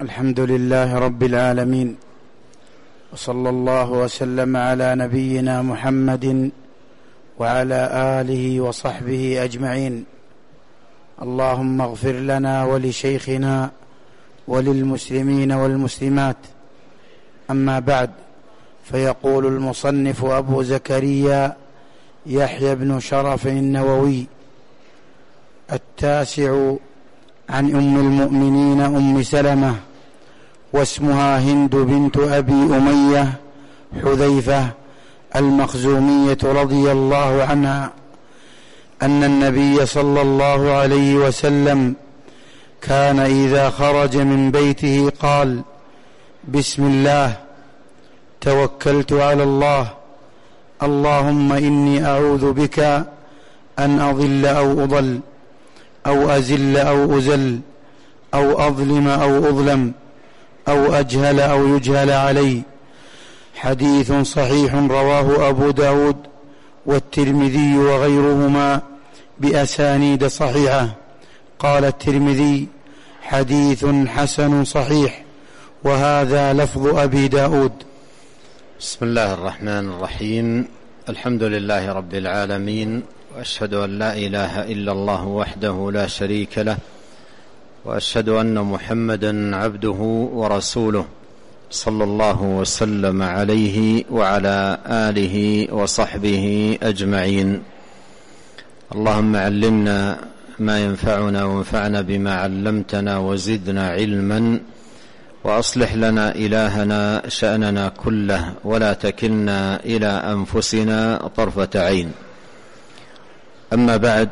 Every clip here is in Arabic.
الحمد لله رب العالمين، وصلى الله وسلم على نبينا محمد وعلى آله وصحبه أجمعين. اللهم اغفر لنا ولشيخنا وللمسلمين والمسلمات. أما بعد، فيقول المصنف أبو زكريا يحيى بن شرف النووي: التاسع عن أم المؤمنين أم سلمة، واسمها هند بنت أبي أمية حذيفة المخزومية رضي الله عنها، أن النبي صلى الله عليه وسلم كان إذا خرج من بيته قال: بسم الله، توكلت على الله، اللهم إني أعوذ بك أن أضل أو أضل، أو أزل أو أزل، أو أظلم أو أظلم، أو أجهل أو يجهل علي. حديث صحيح رواه أبو داود والترمذي وغيرهما بأسانيد صحيحة. قال الترمذي: حديث حسن صحيح، وهذا لفظ أبي داود. بسم الله الرحمن الرحيم. الحمد لله رب العالمين، وأشهد أن لا إله إلا الله وحده لا شريك له، وأشهد أن محمدا عبده ورسوله، صلى الله وسلم عليه وعلى آله وصحبه أجمعين. اللهم علمنا ما ينفعنا، وانفعنا بما علمتنا، وزدنا علما، وأصلح لنا إلهنا شأننا كله، ولا تكلنا إلى أنفسنا طرفة عين. أما بعد،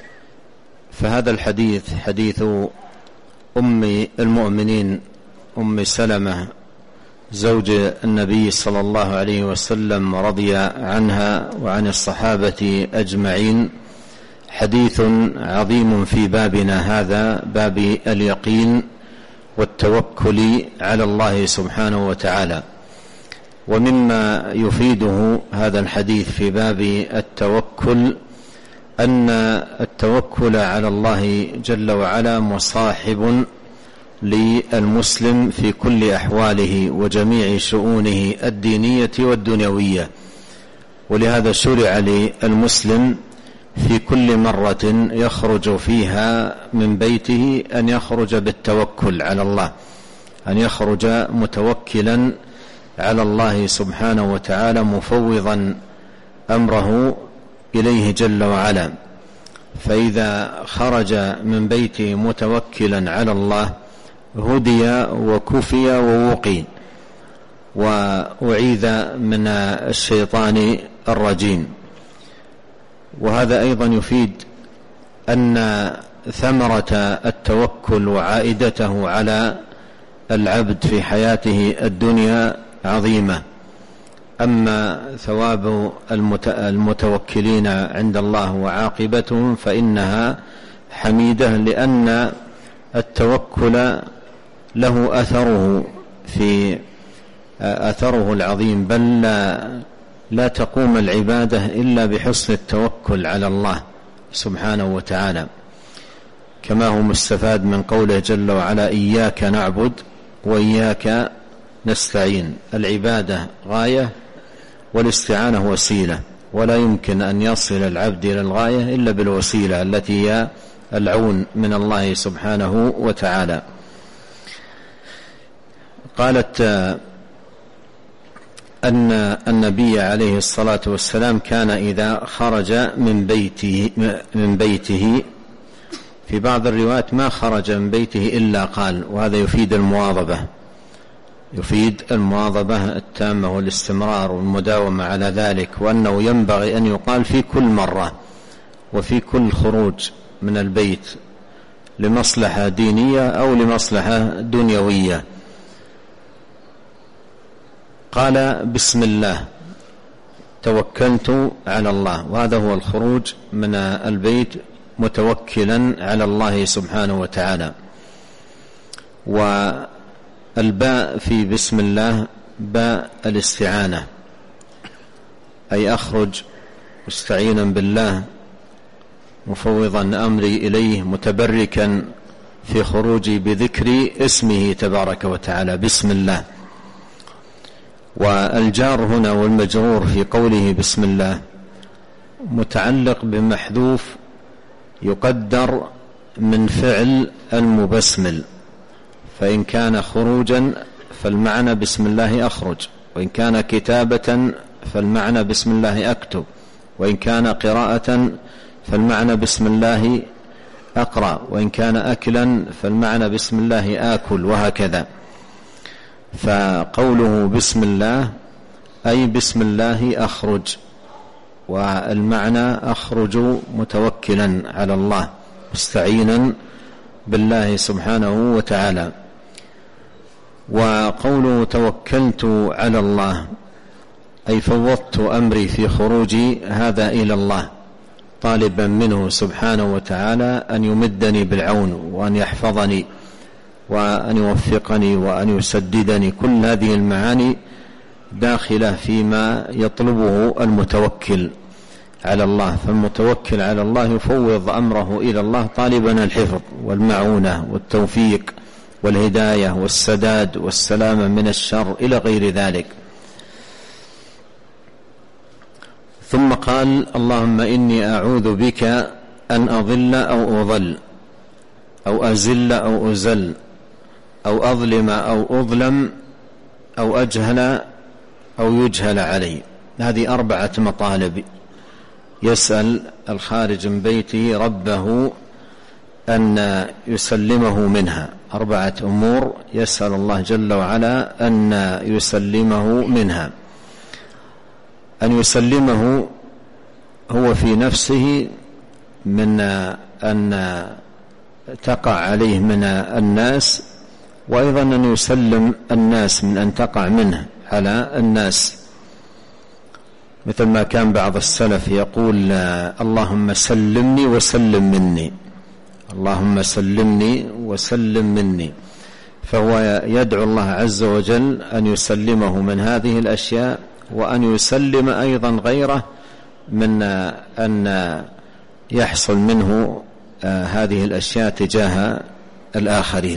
فهذا الحديث حديث أم المؤمنين أم سلمة زوج النبي صلى الله عليه وسلم، رضي عنها وعن الصحابة أجمعين. حديث عظيم في بابنا هذا، باب اليقين والتوكل على الله سبحانه وتعالى. ومما يفيده هذا الحديث في باب التوكل أن التوكل على الله جل وعلا مصاحب للمسلم في كل أحواله وجميع شؤونه الدينية والدنيوية، ولهذا شرع للمسلم في كل مرة يخرج فيها من بيته أن يخرج بالتوكل على الله، أن يخرج متوكلا على الله سبحانه وتعالى، مفوضا أمره إليه جل وعلا. فإذا خرج من بيته متوكلا على الله هدي وكفي ووقي، وأعيذ من الشيطان الرجيم. وهذا أيضا يفيد أن ثمرة التوكل وعائدته على العبد في حياته الدنيا عظيمة. أما ثواب المتوكلين عند الله وعاقبتهم فإنها حميدة، لأن التوكل له أثره العظيم، بل لا تقوم العبادة إلا بحسن التوكل على الله سبحانه وتعالى، كما هو مستفاد من قوله جل وعلا: إياك نعبد وإياك نستعين. العبادة غاية والاستعانة وسيلة، ولا يمكن أن يصل العبد إلى الغاية إلا بالوسيلة التي هي العون من الله سبحانه وتعالى. قالت أن النبي عليه الصلاة والسلام كان إذا خرج من بيته في بعض الروايات ما خرج من بيته إلا قال، وهذا يفيد المواظبة التامة والاستمرار والمداومة على ذلك، وأنه ينبغي أن يقال في كل مرة وفي كل خروج من البيت لمصلحة دينية أو لمصلحة دنيوية. قال: بسم الله، توكلت على الله، وهذا هو الخروج من البيت متوكلا على الله سبحانه وتعالى. والباء في بسم الله باء الاستعانة، أي أخرج مستعينا بالله، مفوضا أمري إليه، متبركا في خروج بذكر اسمه تبارك وتعالى بسم الله. والجار هنا والمجرور في قوله بسم الله متعلق بمحذوف يقدر من فعل المبسمل، فإن كان خروجا فالمعنى بسم الله أخرج، وإن كان كتابة فالمعنى بسم الله أكتب، وإن كان قراءة فالمعنى بسم الله أقرأ، وإن كان أكلا فالمعنى بسم الله آكل، وهكذا. فقوله بسم الله أي بسم الله أخرج، والمعنى أخرج متوكلا على الله مستعينا بالله سبحانه وتعالى. وقوله توكلت على الله أي فوضت أمري في خروجي هذا إلى الله، طالبا منه سبحانه وتعالى أن يمدني بالعون وأن يحفظني وأن يوفقني وأن يسددني. كل هذه المعاني داخلة فيما يطلبه المتوكل على الله. فالمتوكل على الله يفوض أمره إلى الله طالبا الحفظ والمعونة والتوفيق والهداية والسداد والسلامة من الشر إلى غير ذلك. ثم قال اللهم إني أعوذ بك أن أضل أو أضل أو أزل أو أزل أو أظلم أو أظلم أو أجهل أو يجهل علي. هذه 4 مطالب يسأل الخارج من بيته ربه أن يسلمه منها، 4 أمور يسأل الله جل وعلا أن يسلمه منها. أن يسلمه هو في نفسه من أن تقع عليه من الناس، وأيضا أن يسلم الناس من أن تقع منه على الناس، مثل ما كان بعض السلف يقول اللهم سلمني وسلم مني، اللهم سلمني وسلم مني. فهو يدعو الله عز وجل أن يسلمه من هذه الأشياء، وأن يسلم أيضا غيره من أن يحصل منه هذه الأشياء تجاه الآخرين.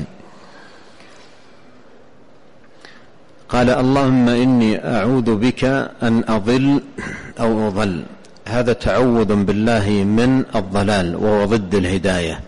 قال اللهم إني أعوذ بك أن أضل أو أضل. هذا تعوذ بالله من الضلال وهو ضد الهداية،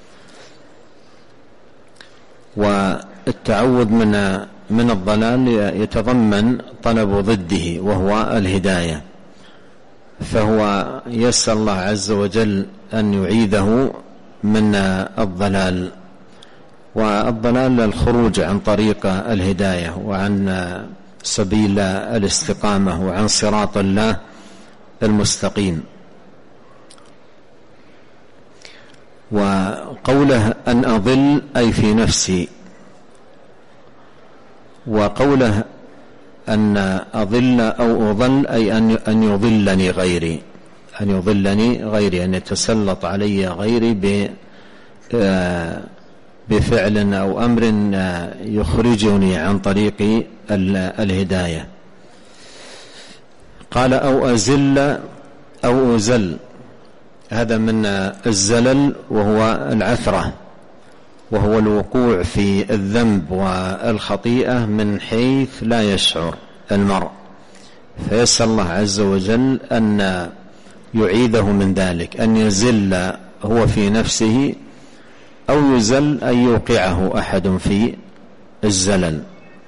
والتعوذ من الضلال يتضمن طلب ضده وهو الهداية. فهو يسأل الله عز وجل أن يعيذه من الضلال، والضلال الخروج عن طريق الهداية وعن سبيل الاستقامة وعن صراط الله المستقيم. وقوله أن أضل أي في نفسي، وقوله أن أضل أو أضل أي أن يضلني غيري، أن يضلني غيري، أن يتسلط علي غيري بفعل أو أمر يخرجني عن طريق الهداية. قال أو أزل أو أزل، هذا من الزلل وهو العثرة، وهو الوقوع في الذنب والخطيئة من حيث لا يشعر المرء، فيسأل الله عز وجل أن يعيذه من ذلك، أن يزل هو في نفسه أو يزل أن يوقعه أحد في الزلل.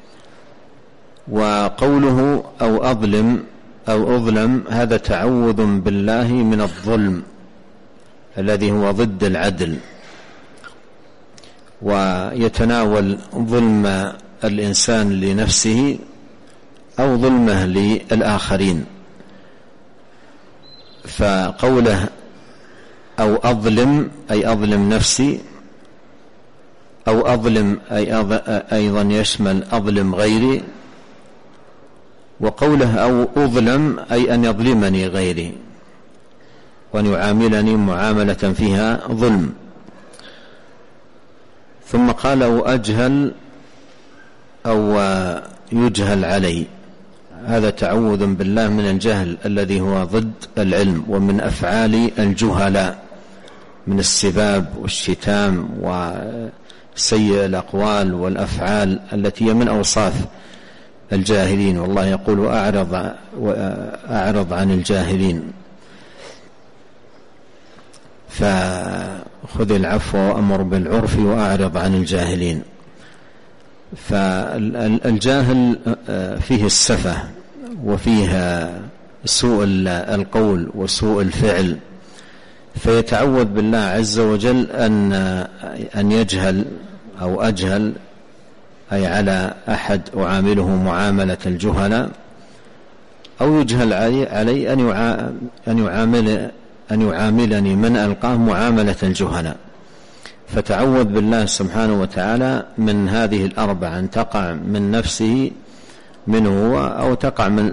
وقوله أو أظلم أو أظلم هذا تعوذ بالله من الظلم الذي هو ضد العدل، ويتناول ظلم الإنسان لنفسه أو ظلمه للآخرين. فقوله أو أظلم أي أظلم نفسي، أو أظلم أي أيضا يشمل أظلم غيري. وقوله أو أظلم أي أن يظلمني غيري وأن يعاملني معاملة فيها ظلم. ثم قال أو أجهل أو يجهل علي، هذا تعوذ بالله من الجهل الذي هو ضد العلم، ومن أفعال الجهلاء من السباب والشتام سيء الأقوال والأفعال التي هي من أوصاف الجاهلين، والله يقول أعرض عن الجاهلين، فخذ العفو وأمر بالعرف وأعرض عن الجاهلين. فالجاهل فيه السفة وفيه سوء القول وسوء الفعل، فيتعوذ بالله عز وجل أن يجهل أو أجهل، أي على أحد أعامله معاملة الجهلاء، أو يجهل علي أن يعاملني من ألقاه معاملة الجهلاء. فتعوذ بالله سبحانه وتعالى من هذه الأربع، أن تقع من نفسه منه هو أو تقع من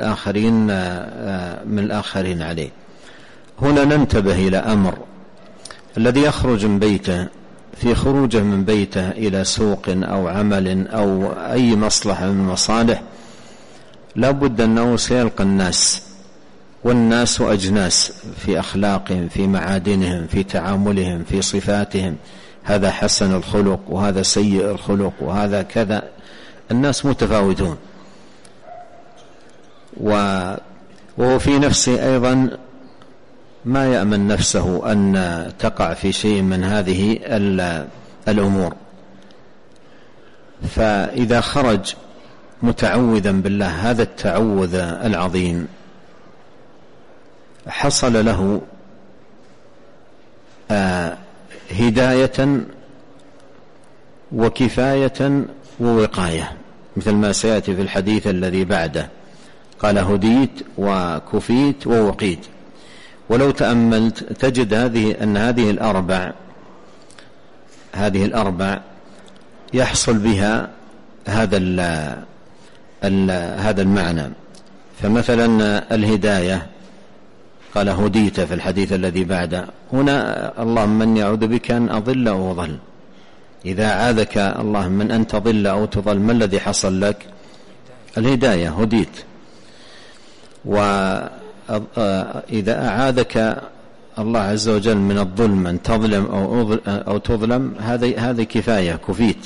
الآخرين عليه. هنا ننتبه إلى أمر: الذي يخرج من بيته، في خروجه من بيته إلى سوق أو عمل أو أي مصلحة من المصالح، لا بد أنه سيلقى الناس، والناس أجناس في أخلاقهم، في معادنهم، في تعاملهم، في صفاتهم، هذا حسن الخلق وهذا سيء الخلق وهذا كذا، الناس متفاوتون. وهو في نفسه أيضا ما يأمن نفسه أن تقع في شيء من هذه الأمور. فإذا خرج متعوذا بالله هذا التعوذ العظيم، حصل له هداية وكفاية ووقاية، مثل ما سيأتي في الحديث الذي بعده، قال: هديت وكفيت ووقيت. ولو تأملت تجد أن هذه الأربع يحصل بها هذا المعنى. فمثلا الهداية قال: هديت في الحديث الذي بعده، هنا اللهم من يعوذ بك أن أضل أو أضل. إذا عاذك الله من أن تضل أو تضل، ما الذي حصل لك؟ الهداية، هديت. وإذا أعاذك الله عز وجل من الظلم، أن تظلم أو تظلم، هذه كفاية، كفيت.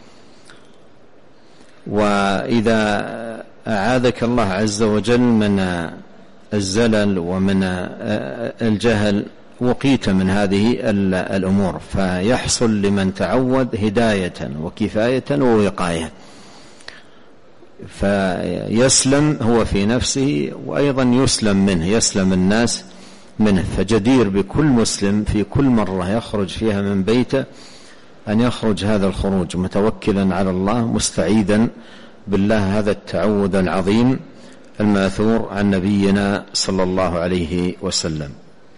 وإذا أعاذك الله عز وجل من الزلل ومن الجهل، وقيت من هذه الأمور. فيحصل لمن تعوذ هداية وكفاية ووقاية، فيسلم هو في نفسه، وأيضا يسلم الناس منه. فجدير بكل مسلم في كل مرة يخرج فيها من بيته أن يخرج هذا الخروج متوكلا على الله، مستعيدا بالله، هذا التعوذ العظيم الماثور عن نبينا صلى الله عليه وسلم.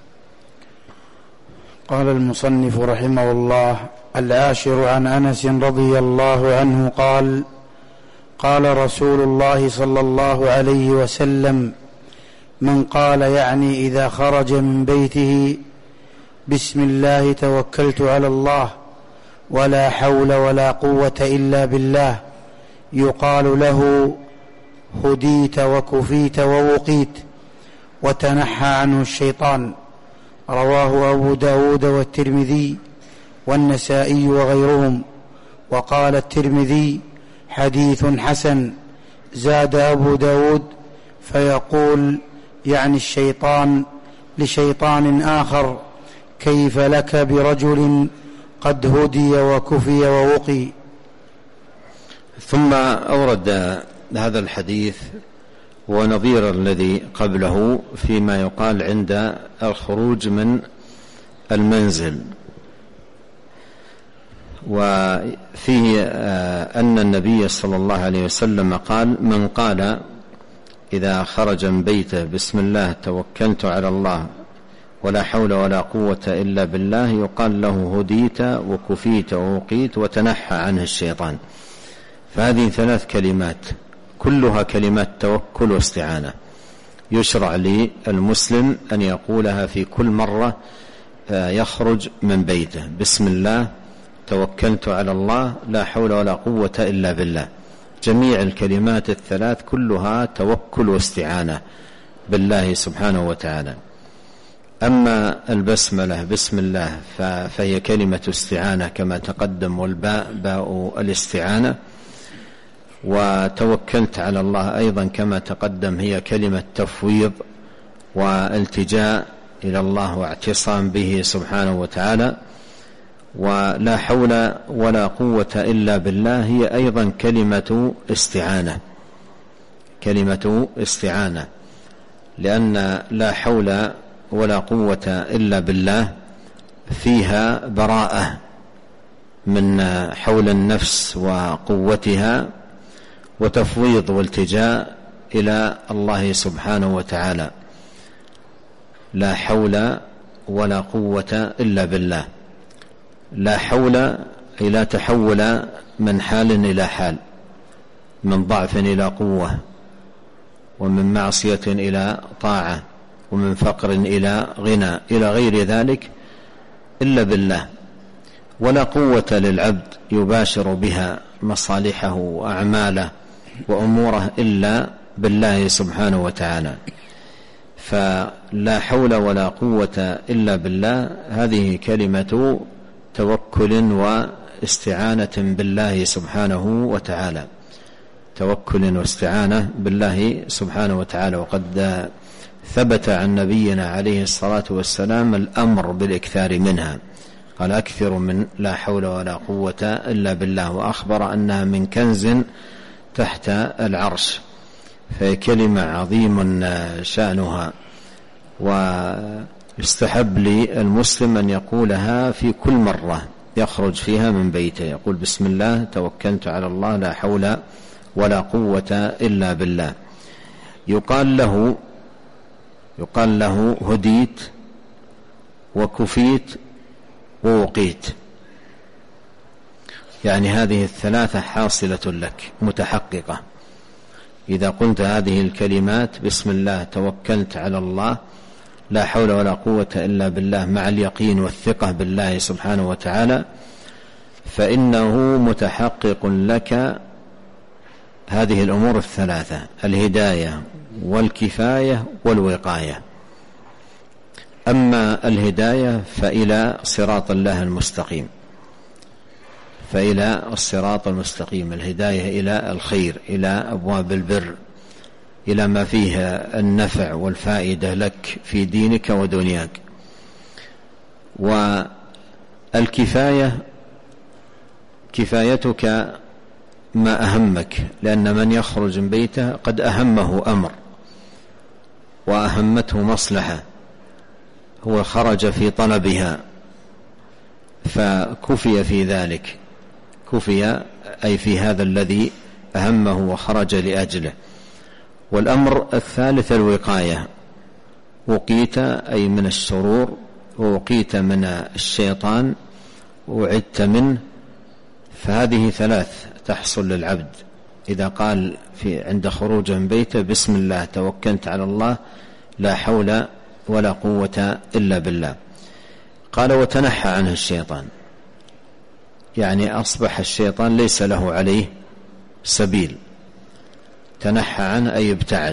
قال المصنف رحمه الله: العاشر عن أنس رضي الله عنه قال: قال رسول الله صلى الله عليه وسلم: من قال، يعني إذا خرج من بيته: بسم الله توكلت على الله ولا حول ولا قوة إلا بالله، يقال له: هديت وكفيت ووقيت وتنحى عنه الشيطان. رواه أبو داود والترمذي والنسائي وغيرهم. وقال الترمذي: حديث حسن. زاد أبو داود: فيقول يعني الشيطان لشيطان آخر: كيف لك برجل قد هدي وكفي ووقي. ثم أورد هذا الحديث ونظير الذي قبله فيما يقال عند الخروج من المنزل. وفيه أن النبي صلى الله عليه وسلم قال: من قال إذا خرج من بيته: بسم الله توكلت على الله ولا حول ولا قوة إلا بالله، يقال له: هديت وكفيت ووقيت وتنحى عنه الشيطان. فهذه 3 كلمات كلها كلمات توكل واستعانة، يشرع للمسلم أن يقولها في كل مرة يخرج من بيته: بسم الله توكلت على الله لا حول ولا قوة إلا بالله. جميع الكلمات 3 كلها توكل واستعانة بالله سبحانه وتعالى. أما البسملة بسم الله فهي كلمة استعانة كما تقدم، والباء باء الاستعانة، وتوكلت على الله أيضا كما تقدم هي كلمة تفويض والتجاء إلى الله واعتصام به سبحانه وتعالى. ولا حول ولا قوة إلا بالله هي أيضا كلمة استعانة، لأن لا حول ولا قوة إلا بالله فيها براءة من حول النفس وقوتها، وتفويض والتجاء إلى الله سبحانه وتعالى. لا حول ولا قوة إلا بالله. لا حول أي لا تحول من حال إلى حال، من ضعف إلى قوة، ومن معصية إلى طاعة، ومن فقر إلى غنى، إلى غير ذلك إلا بالله. ولا قوة للعبد يباشر بها مصالحه وأعماله وأموره إلا بالله سبحانه وتعالى. فلا حول ولا قوة إلا بالله هذه كلمة توكل واستعانة بالله سبحانه وتعالى، توكل واستعانة بالله سبحانه وتعالى. وقد ثبت عن نبينا عليه الصلاة والسلام الأمر بالإكثار منها، قال أكثر من لا حول ولا قوة إلا بالله، وأخبر أنها من كنز تحت العرش، فهي كلمة عظيم شأنها، ويستحب للمسلم أن يقولها في كل مرة يخرج فيها من بيته، يقول بسم الله توكلت على الله لا حول ولا قوة إلا بالله. يقال له هديت وكفيت ووقيت، يعني هذه الثلاثة حاصلة لك متحققة إذا قلت هذه الكلمات بسم الله توكلت على الله لا حول ولا قوة إلا بالله مع اليقين والثقة بالله سبحانه وتعالى، فإنه متحقق لك هذه الأمور الثلاثة: الهداية والكفاية والوقاية. أما الهداية فإلى صراط الله المستقيم، فإلى الصراط المستقيم، الهداية إلى الخير، إلى أبواب البر، إلى ما فيه النفع والفائدة لك في دينك ودنياك. والكفاية كفايتك ما أهمك، لأن من يخرج من بيته قد أهمه أمر وأهمته مصلحة، هو خرج في طلبها فكفي في ذلك، كفي أي في هذا الذي أهمه وخرج لأجله. والأمر الثالث الوقاية، وقيت أي من الشرور، ووقيت من الشيطان، وعدت منه. فهذه ثلاث تحصل للعبد إذا قال عند خروجه من بيته بسم الله توكلت على الله لا حول ولا قوة إلا بالله. قال وتنحى عنه الشيطان، يعني أصبح الشيطان ليس له عليه سبيل، تنحى عنه أي ابتعد.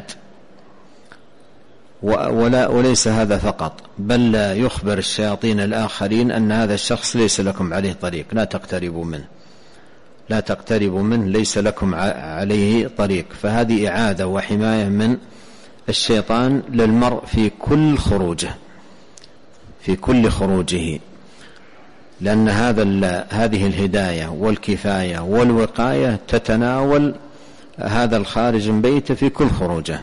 وليس هذا فقط، بل لا يخبر الشياطين الآخرين أن هذا الشخص ليس لكم عليه طريق، لا تقتربوا منه، لا تقتربوا منه، ليس لكم عليه طريق. فهذه إعادة وحماية من الشيطان للمرء في كل خروجه، في كل خروجه، لأن هذه الهداية والكفاية والوقاية تتناول هذا الخارج من بيته في كل خروجه،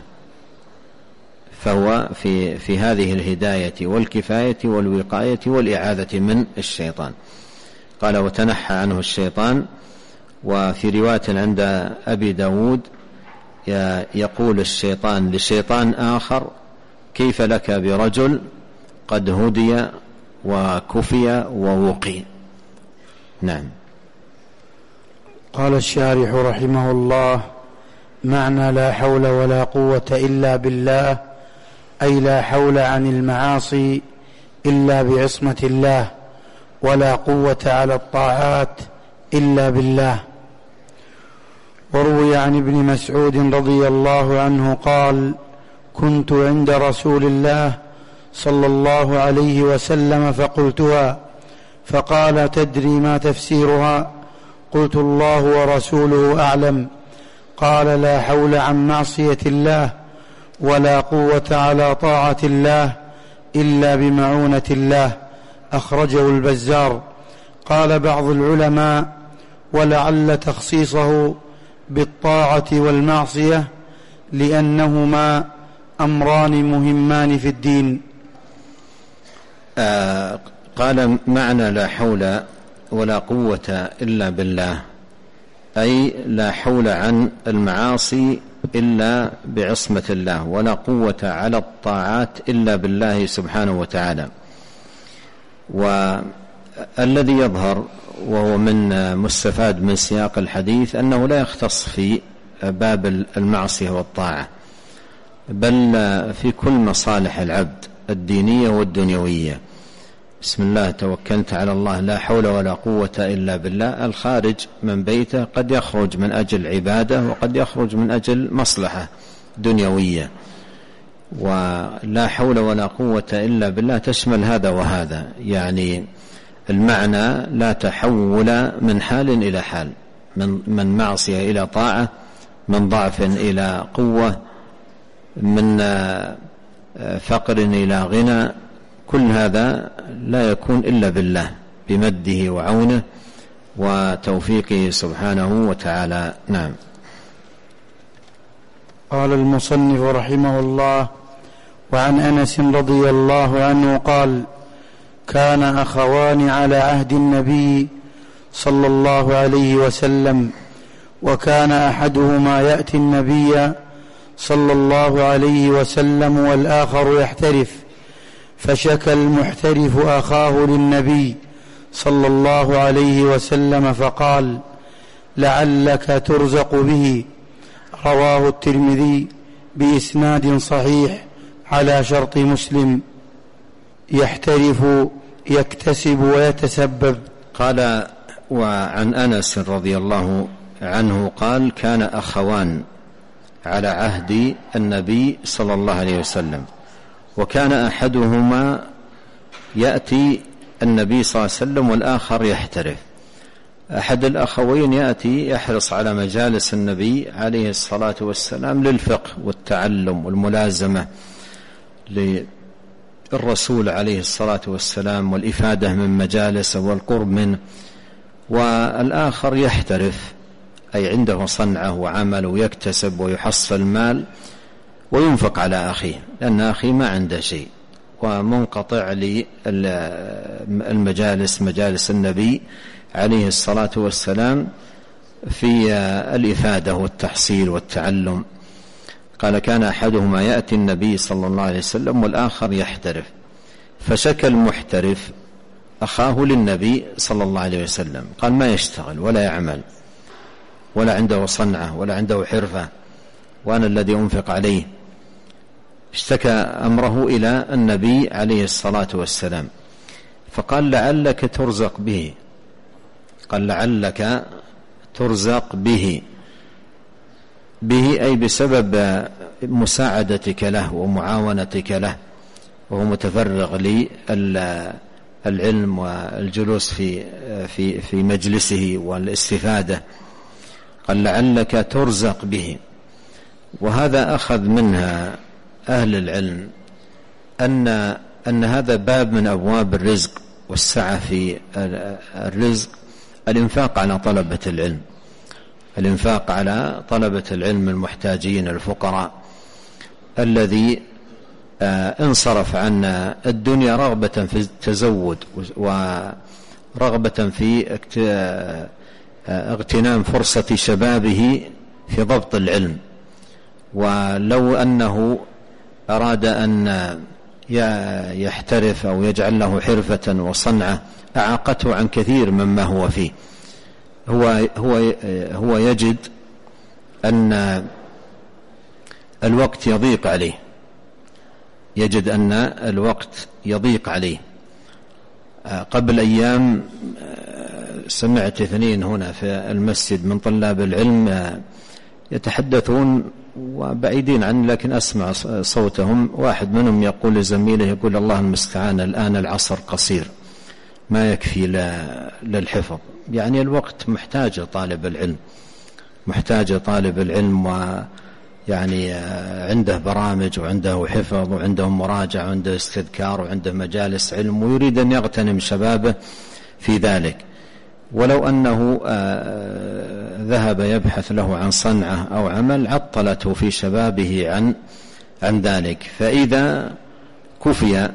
فهو في هذه الهداية والكفاية والوقاية والإعادة من الشيطان. قال وتنحى عنه الشيطان. وفي رواية عند أبي داود يقول الشيطان لشيطان آخر كيف لك برجل قد هدي وكفي ووقي. نعم. قال الشارح رحمه الله: معنى لا حول ولا قوة إلا بالله أي لا حول عن المعاصي إلا بعصمة الله، ولا قوة على الطاعات إلا بالله. وروي عن ابن مسعود رضي الله عنه قال: كنت عند رسول الله صلى الله عليه وسلم فقلتها، فقال: تدري ما تفسيرها؟ قلت: الله ورسوله أعلم. قال: لا حول عن معصية الله ولا قوة على طاعة الله إلا بمعونة الله. أخرجه البزار. قال بعض العلماء: ولعل تخصيصه بالطاعة والمعصية لأنهما أمران مهمان في الدين. قال: معنى لا حول ولا قوة إلا بالله، أي لا حول عن المعاصي إلا بعصمة الله، ولا قوة على الطاعات إلا بالله سبحانه وتعالى. والذي يظهر وهو من مستفاد من سياق الحديث أنه لا يختص في باب المعصية والطاعة، بل في كل مصالح العبد الدينية والدنيوية. بسم الله توكلت على الله، لا حول ولا قوة إلا بالله. الخارج من بيته قد يخرج من أجل عبادة وقد يخرج من أجل مصلحة دنيوية، ولا حول ولا قوة إلا بالله تشمل هذا وهذا، يعني المعنى لا تحول من حال إلى حال، من معصية إلى طاعة، من ضعف إلى قوة، من فقر إلى غنى، كل هذا لا يكون إلا بالله بمده وعونه وتوفيقه سبحانه وتعالى. نعم. قال المصنف رحمه الله: وعن أنس رضي الله عنه قال: كان أخوان على عهد النبي صلى الله عليه وسلم، وكان أحدهما يأتي النبي صلى الله عليه وسلم والآخر يحترف، فشكى المحترف أخاه للنبي صلى الله عليه وسلم فقال: لعلك ترزق به. رواه الترمذي بإسناد صحيح على شرط مسلم. يحترف يكتسب ويتسبب. قال: وعن أنس رضي الله عنه قال: كان أخوان على عهد النبي صلى الله عليه وسلم، وكان أحدهما يأتي النبي صلى الله عليه وسلم والآخر يحترف. أحد الأخوين يأتي يحرص على مجالس النبي عليه الصلاة والسلام للفقه والتعلم والملازمة للرسول عليه الصلاة والسلام والإفادة من مجالسه والقرب منه، والآخر يحترف أي عنده صنعة وعمل ويكتسب ويحصل مال وينفق على أخيه، لأن أخي ما عنده شيء ومنقطع للمجالس مجالس النبي عليه الصلاة والسلام في الإفادة والتحصيل والتعلم. قال: كان أحدهما يأتي النبي صلى الله عليه وسلم والآخر يحترف، فشكى المحترف أخاه للنبي صلى الله عليه وسلم، قال: ما يشتغل ولا يعمل ولا عنده صنعة ولا عنده حرفة، وأنا الذي أنفق عليه. اشتكى أمره إلى النبي عليه الصلاة والسلام، فقال: لعلك ترزق به. قال: لعلك ترزق به، أي بسبب مساعدتك له ومعاونتك له، وهو متفرغ للعلم والجلوس في مجلسه والاستفادة. قال: لعلك ترزق به. وهذا أخذ منها أهل العلم أن هذا باب من أبواب الرزق والسعة في الرزق، الإنفاق على طلبة العلم، الإنفاق على طلبة العلم المحتاجين الفقراء، الذي انصرف عن الدنيا رغبة في التزود ورغبة في اغتنام فرصة شبابه في ضبط العلم. ولو أنه أراد أن يحترف أو يجعل له حرفة وصنعة أعاقته عن كثير مما هو فيه. هو يجد أن الوقت يضيق عليه، يجد أن الوقت يضيق عليه. قبل أيام سمعت اثنين هنا في المسجد من طلاب العلم يتحدثون وبعيدين عني لكن أسمع صوتهم، واحد منهم يقول لزميله يقول الله المستعان الآن العصر قصير ما يكفي للحفظ. يعني الوقت محتاج طالب العلم، محتاج طالب العلم، ويعني عنده برامج وعنده حفظ وعنده مراجعة وعنده استذكار وعنده مجالس علم، ويريد أن يغتنم شبابه في ذلك. ولو أنه ذهب يبحث له عن صنعة أو عمل عطلته في شبابه عن ذلك. فإذا كفي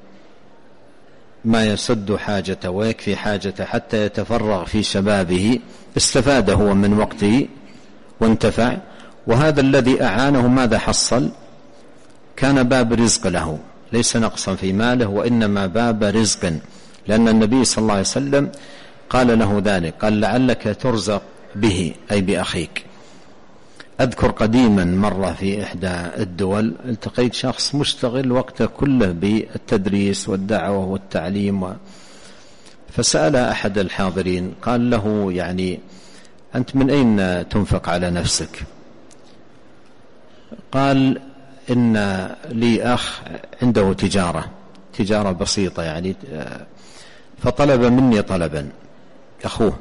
ما يسد حاجته ويكفي حاجته حتى يتفرغ في شبابه استفاد هو من وقته وانتفع. وهذا الذي أعانه ماذا حصل؟ كان باب رزق له، ليس نقصا في ماله وإنما باب رزق، لأن النبي صلى الله عليه وسلم قال له ذلك، قال لعلك ترزق به أي بأخيك. أذكر قديما مرة في إحدى الدول التقيت شخص مشتغل وقته كله بالتدريس والدعوة والتعليم، فسأل أحد الحاضرين قال له يعني أنت من أين تنفق على نفسك؟ قال إن لي أخ عنده تجارة بسيطة يعني، فطلب مني طلبا، أخوه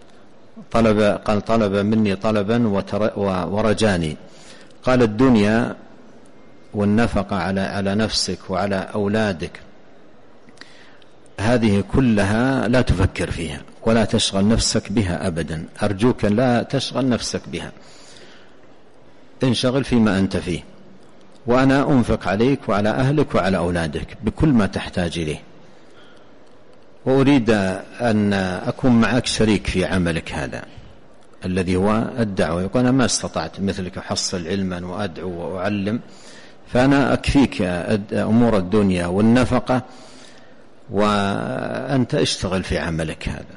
طلب مني طلبا ورجاني، قال الدنيا والنفقة على نفسك وعلى أولادك هذه كلها لا تفكر فيها ولا تشغل نفسك بها أبدا، أرجوك لا تشغل نفسك بها، انشغل فيما أنت فيه، وأنا أنفق عليك وعلى أهلك وعلى أولادك بكل ما تحتاج إليه، وأريد أن أكون معك شريك في عملك هذا الذي هو الدعوة. يقول أنا ما استطعت مثلك أحصل علما وأدعو وأعلم، فأنا أكفيك أمور الدنيا والنفقة، وأنت اشتغل في عملك هذا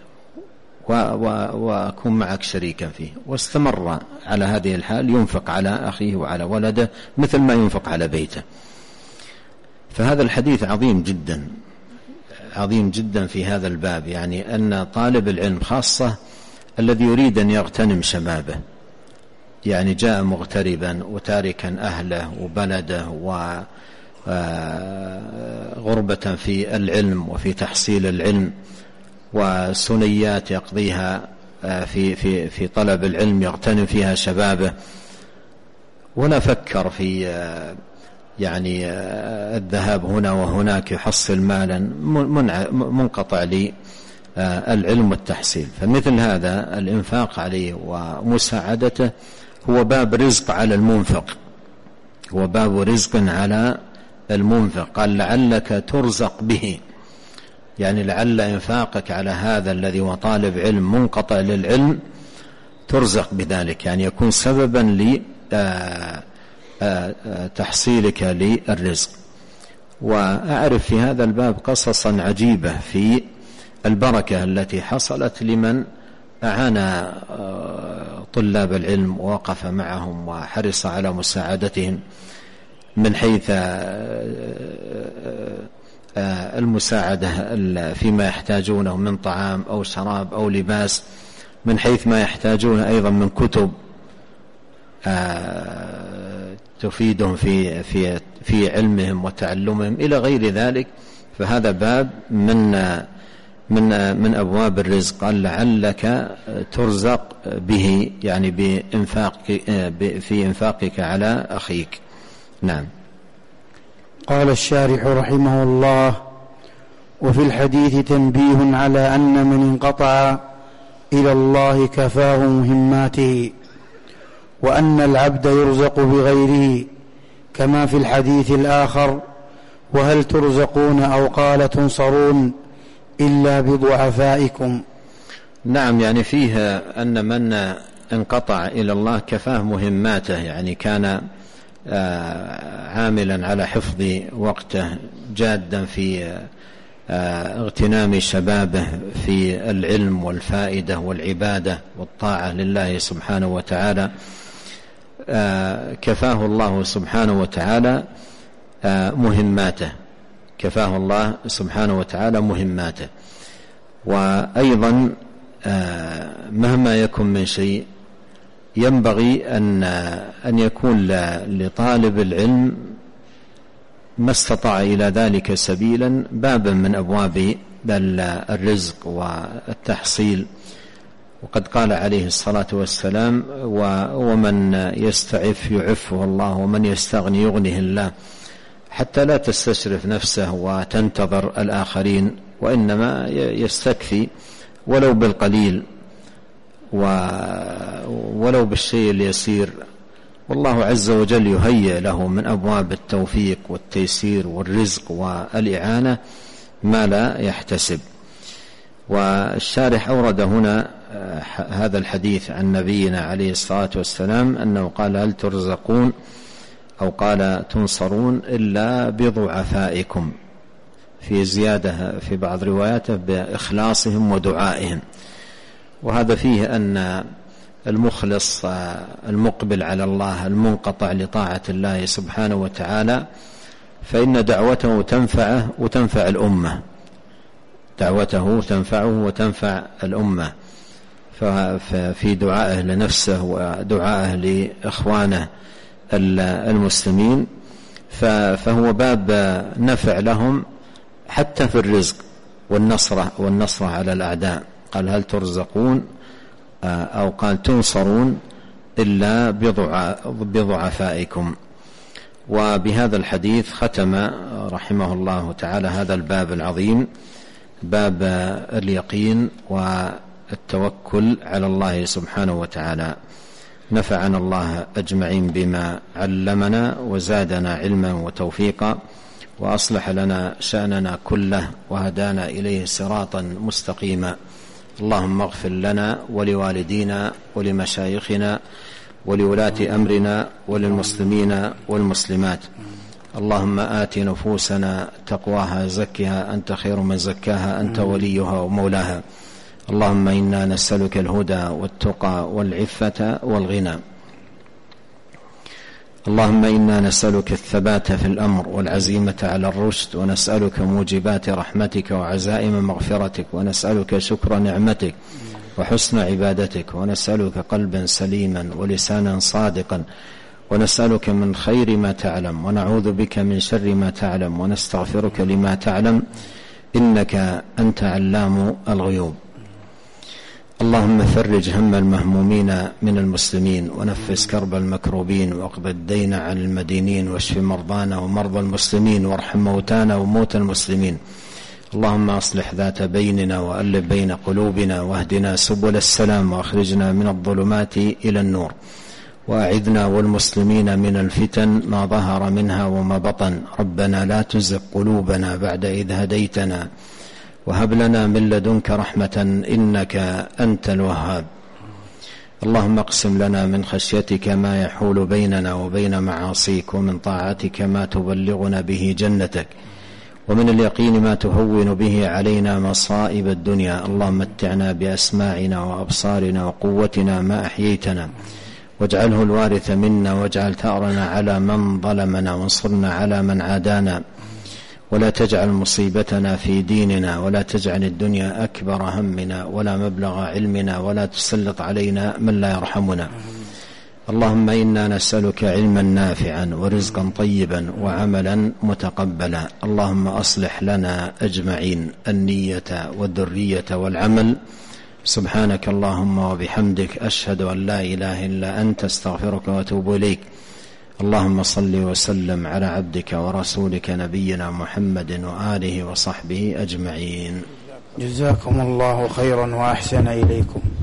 وأكون معك شريكا فيه. واستمر على هذه الحال ينفق على أخيه وعلى ولده مثل ما ينفق على بيته. فهذا الحديث عظيم جدا، عظيم جدا في هذا الباب، يعني أن طالب العلم خاصة الذي يريد أن يغتنم شبابه، يعني جاء مغتربا وتاركا أهله وبلده وغربة في العلم وفي تحصيل العلم، وسنيات يقضيها في طلب العلم يغتنم فيها شبابه، ولا فكر في يعني الذهاب هنا وهناك يحصل مالا، منقطع للعلم والتحصيل. فمثل هذا الإنفاق عليه ومساعدته هو باب رزق على المنفق، هو باب رزق على المنفق. قال لعلك ترزق به، يعني لعل إنفاقك على هذا الذي هو طالب علم منقطع للعلم ترزق بذلك، يعني يكون سببا لتحصيلك للرزق. وأعرف في هذا الباب قصصا عجيبة في البركة التي حصلت لمن أعان طلاب العلم ووقف معهم وحرص على مساعدتهم من حيث المساعدة فيما يحتاجونه من طعام أو شراب أو لباس، من حيث ما يحتاجون أيضا من كتب تفيدهم في علمهم وتعلمهم إلى غير ذلك. فهذا باب من أبواب الرزق. قال لعلك ترزق به، يعني في إنفاقك على أخيك. نعم. قال الشارح رحمه الله: وفي الحديث تنبيه على أن من انقطع إلى الله كفاه مهماته، وأن العبد يرزق بغيره، كما في الحديث الآخر: وهل ترزقون أو قال تنصرون إلا بضعفائكم. نعم، يعني فيه أن من انقطع إلى الله كفاه مهماته، يعني كان عاملا على حفظ وقته، جادا في اغتنام شبابه في العلم والفائدة والعبادة والطاعة لله سبحانه وتعالى، كفاه الله سبحانه وتعالى مهماته، كفاه الله سبحانه وتعالى مهماته. وأيضا مهما يكن من شيء ينبغي أن يكون لطالب العلم ما استطاع إلى ذلك سبيلا بابا من أبواب الرزق والتحصيل. وقد قال عليه الصلاة والسلام: ومن يستعف يعفه الله، ومن يستغني يغنيه الله، حتى لا تستشرف نفسه وتنتظر الآخرين، وإنما يستكفي ولو بالقليل ولو بالشيء اليسير، والله عز وجل يهيئ له من أبواب التوفيق والتيسير والرزق والإعانة ما لا يحتسب. والشارح أورد هنا هذا الحديث عن نبينا عليه الصلاة والسلام أنه قال: هل ترزقون أو قال تنصرون إلا بضعفائكم، في زيادة في بعض رواياته بإخلاصهم ودعائهم. وهذا فيه أن المخلص المقبل على الله المنقطع لطاعة الله سبحانه وتعالى فإن دعوته تنفعه وتنفع الأمة، دعوته تنفعه وتنفع الأمة، ففي دعائه لنفسه ودعائه لإخوانه المسلمين فهو باب نفع لهم حتى في الرزق والنصرة على الأعداء. قال: هل ترزقون أو قال تنصرون إلا بضعفائكم. وبهذا الحديث ختم رحمه الله تعالى هذا الباب العظيم، باب اليقين والتوكل على الله سبحانه وتعالى. نفعنا الله أجمعين بما علمنا وزادنا علما وتوفيقا، وأصلح لنا شأننا كله وهدانا إليه صراطا مستقيما. اللهم اغفر لنا ولوالدينا ولمشايخنا ولولاة أمرنا وللمسلمين والمسلمات. اللهم آت نفوسنا تقواها زكها أنت خير من زكاها أنت وليها ومولاها. اللهم إنا نسألك الهدى والتقى والعفة والغنى. اللهم إنا نسألك الثبات في الأمر والعزيمة على الرشد، ونسألك موجبات رحمتك وعزائم مغفرتك، ونسألك شكر نعمتك وحسن عبادتك، ونسألك قلبا سليما ولسانا صادقا، ونسألك من خير ما تعلم، ونعوذ بك من شر ما تعلم، ونستغفرك لما تعلم، إنك أنت علام الغيوب. اللهم فرج هم المهمومين من المسلمين، ونفس كرب المكروبين، واقض الدين عن المدينين، واشف مرضانا ومرضى المسلمين، وارحم موتانا وموتى المسلمين. اللهم أصلح ذات بيننا وألف بين قلوبنا، واهدنا سبل السلام، وأخرجنا من الظلمات إلى النور، وأعذنا والمسلمين من الفتن ما ظهر منها وما بطن. ربنا لا تزغ قلوبنا بعد إذ هديتنا، وهب لنا من لدنك رحمة إنك أنت الوهاب. اللهم اقسم لنا من خشيتك ما يحول بيننا وبين معاصيك، ومن طاعتك ما تبلغنا به جنتك، ومن اليقين ما تهون به علينا مصائب الدنيا. اللهم متعنا بأسماعنا وأبصارنا وقوتنا ما أحييتنا، واجعله الوارث منا، واجعل ثأرنا على من ظلمنا، وانصرنا على من عادانا، ولا تجعل مصيبتنا في ديننا، ولا تجعل الدنيا أكبر همنا ولا مبلغ علمنا، ولا تسلط علينا من لا يرحمنا. اللهم إنا نسألك علما نافعا ورزقا طيبا وعملا متقبلا. اللهم أصلح لنا أجمعين النية والذرية والعمل. سبحانك اللهم وبحمدك، أشهد أن لا إله إلا أنت، استغفرك وأتوب إليك. اللهم صل وسلم على عبدك ورسولك نبينا محمد وآله وصحبه أجمعين. جزاكم الله خيرا وأحسن إليكم.